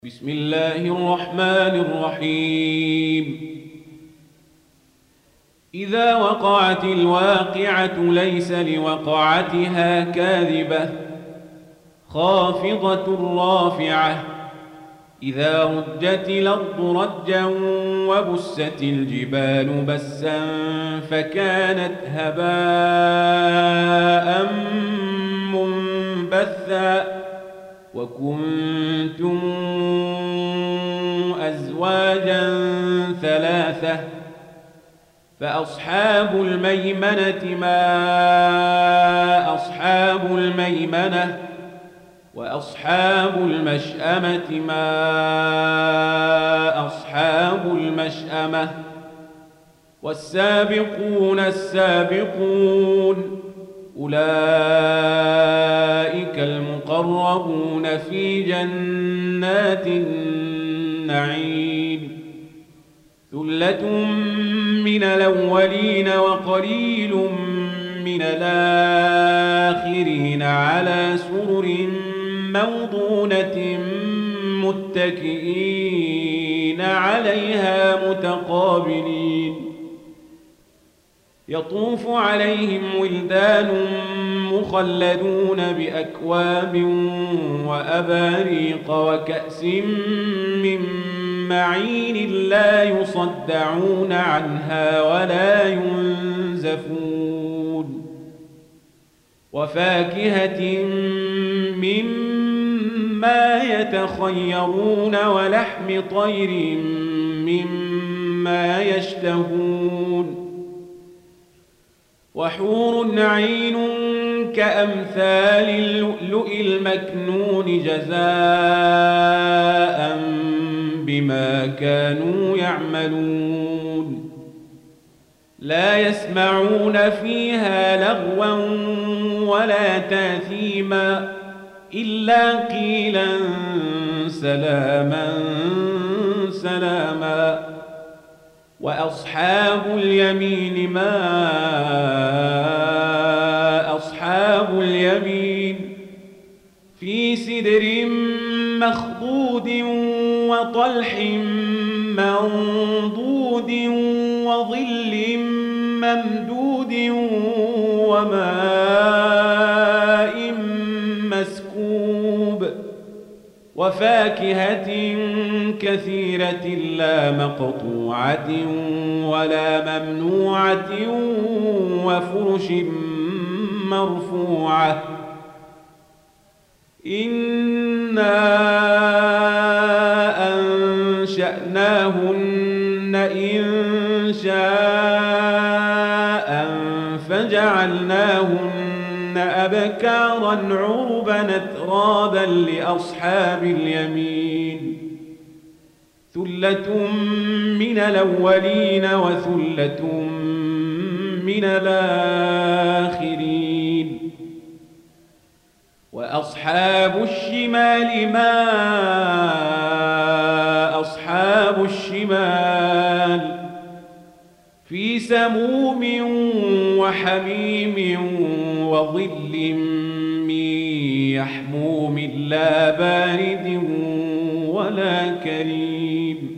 بسم الله الرحمن الرحيم. إذا وقعت الواقعة ليس لوقعتها كاذبة خافضة رافعة إذا رجت الأرض رجا وبست الجبال بسا فكانت هباء منبثا وكنتم أزواجا ثلاثة فأصحاب الميمنة ما أصحاب الميمنة وأصحاب المشأمة ما أصحاب المشأمة والسابقون السابقون أولئك المقربون في جنات النعيم ثلة من الأولين وقليل من الآخرين على سرر موضونة متكئين عليها متقابلين يطوف عليهم ولدان مخلدون بأكواب وأباريق وكأس من معين لا يصدعون عنها ولا ينزفون وفاكهة مما يتخيرون ولحم طير مما يشتهون وحور عين كأمثال اللؤلؤ المكنون جزاء بما كانوا يعملون لا يسمعون فيها لغوا ولا تاثيما إلا قيلا سلاما سلاما وأصحاب اليمين ما أصحاب اليمين في سدر مخضود وطلح منضود وظل ممدود وماء مسكوب وفاكهة كثيرة لا مقطوعة ولا ممنوعة وفرش مرفوعة إنا أنشأناهن إن شاء فجعلناهن أبكارا عربا أترابا لأصحاب اليمين ثلة من الأولين وثلة من الآخرين وأصحاب الشمال ما أصحاب الشمال في سموم وحميم وظل من يحموم لا بارد ولا كريم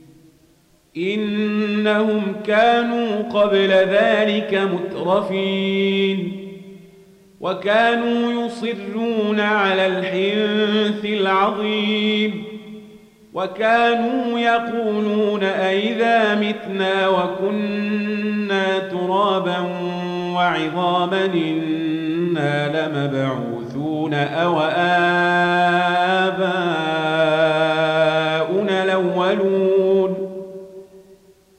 إنهم كانوا قبل ذلك مترفين وكانوا يصرون على الحنث العظيم وكانوا يقولون أئذا متنا وكنا ترابا وعظاما إنا لمبعوثون أو